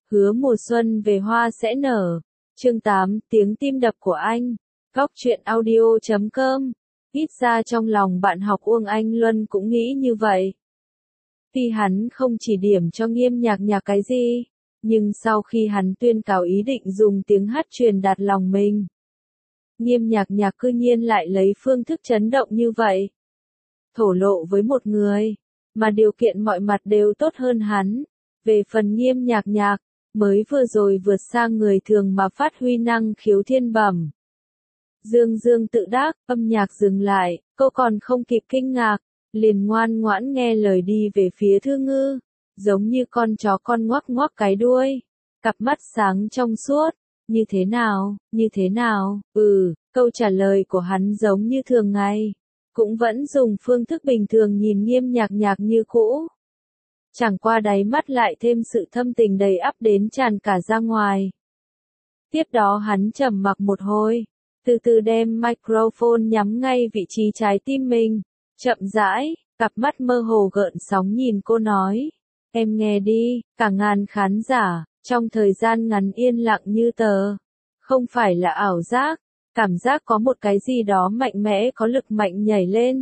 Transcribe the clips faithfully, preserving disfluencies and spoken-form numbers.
Hứa mùa xuân về hoa sẽ nở. Chương tám, tiếng tim đập của anh. Góc truyện audio chấm com. Ít ra trong lòng bạn học Uông Anh Luân cũng nghĩ như vậy. Tuy hắn không chỉ điểm cho Nghiêm Nhạc Nhạc cái gì, nhưng sau khi hắn tuyên cáo ý định dùng tiếng hát truyền đạt lòng mình, Nghiêm Nhạc Nhạc cư nhiên lại lấy phương thức chấn động như vậy. Thổ lộ với một người, mà điều kiện mọi mặt đều tốt hơn hắn. Về phần Nghiêm Nhạc Nhạc, mới vừa rồi vượt sang người thường mà phát huy năng khiếu thiên bẩm. Dương Dương tự đắc, âm nhạc dừng lại, cô còn không kịp kinh ngạc, liền ngoan ngoãn nghe lời đi về phía Thư Ngư, giống như con chó con ngoắc ngoắc cái đuôi, cặp mắt sáng trong suốt. Như thế nào, như thế nào, ừ, câu trả lời của hắn giống như thường ngày, cũng vẫn dùng phương thức bình thường nhìn Nghiêm Nhạc Nhạc như cũ. Chẳng qua đáy mắt lại thêm sự thâm tình đầy ắp đến tràn cả ra ngoài. Tiếp đó hắn trầm mặc một hồi, từ từ đem microphone nhắm ngay vị trí trái tim mình, chậm rãi, cặp mắt mơ hồ gợn sóng nhìn cô nói, em nghe đi, cả ngàn khán giả, trong thời gian ngắn yên lặng như tờ, không phải là ảo giác, cảm giác có một cái gì đó mạnh mẽ có lực mạnh nhảy lên.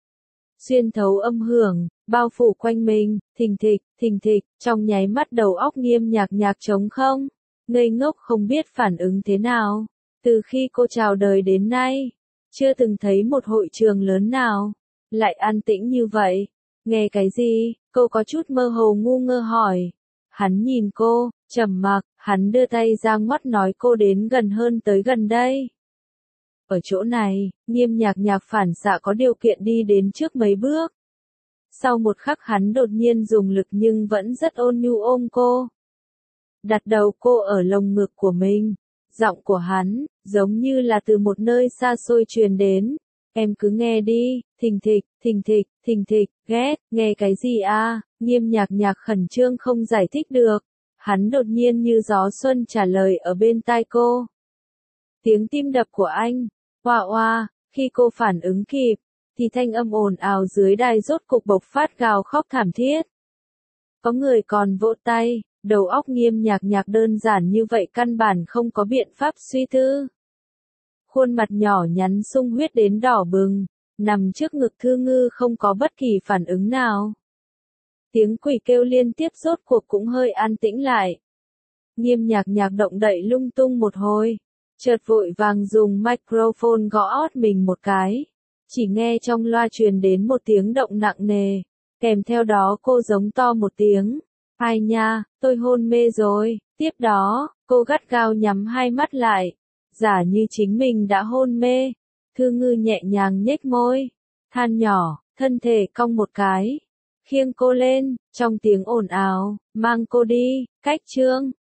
Xuyên thấu âm hưởng, bao phủ quanh mình, thình thịch, thình thịch, trong nháy mắt đầu óc Nghiêm Nhạc Nhạc trống không, ngây ngốc không biết phản ứng thế nào. Từ khi cô chào đời đến nay, chưa từng thấy một hội trường lớn nào lại an tĩnh như vậy. Nghe cái gì? Cô có chút mơ hồ ngu ngơ hỏi. Hắn nhìn cô, trầm mặc, hắn đưa tay ra ngoắt nói cô đến gần hơn tới gần đây. Ở chỗ này, Nghiêm Nhạc Nhạc phản xạ có điều kiện đi đến trước mấy bước. Sau một khắc hắn đột nhiên dùng lực nhưng vẫn rất ôn nhu ôm cô. Đặt đầu cô ở lồng ngực của mình. Giọng của hắn, giống như là từ một nơi xa xôi truyền đến. Em cứ nghe đi, thình thịch, thình thịch, thình thịch, ghét, nghe cái gì à? Nghiêm Nhạc Nhạc khẩn trương không giải thích được. Hắn đột nhiên như gió xuân trả lời ở bên tai cô. Tiếng tim đập của anh, oa oa, khi cô phản ứng kịp, thì thanh âm ồn ào dưới đài rốt cục bộc phát gào khóc thảm thiết. Có người còn vỗ tay. Đầu óc Nghiêm Nhạc Nhạc đơn giản như vậy căn bản không có biện pháp suy tư. Khuôn mặt nhỏ nhắn sung huyết đến đỏ bừng, nằm trước ngực Thư Ngư không có bất kỳ phản ứng nào. Tiếng quỷ kêu liên tiếp rốt cuộc cũng hơi an tĩnh lại. Nghiêm Nhạc Nhạc động đậy lung tung một hồi, chợt vội vàng dùng microphone gõ ót mình một cái. Chỉ nghe trong loa truyền đến một tiếng động nặng nề, kèm theo đó cô giống to một tiếng. Ai nha, tôi hôn mê rồi. Tiếp đó, cô gắt gao nhắm hai mắt lại, giả như chính mình đã hôn mê. Thư Ngư nhẹ nhàng nhếch môi, than nhỏ, thân thể cong một cái, khiêng cô lên, trong tiếng ồn ào, mang cô đi, cách chương.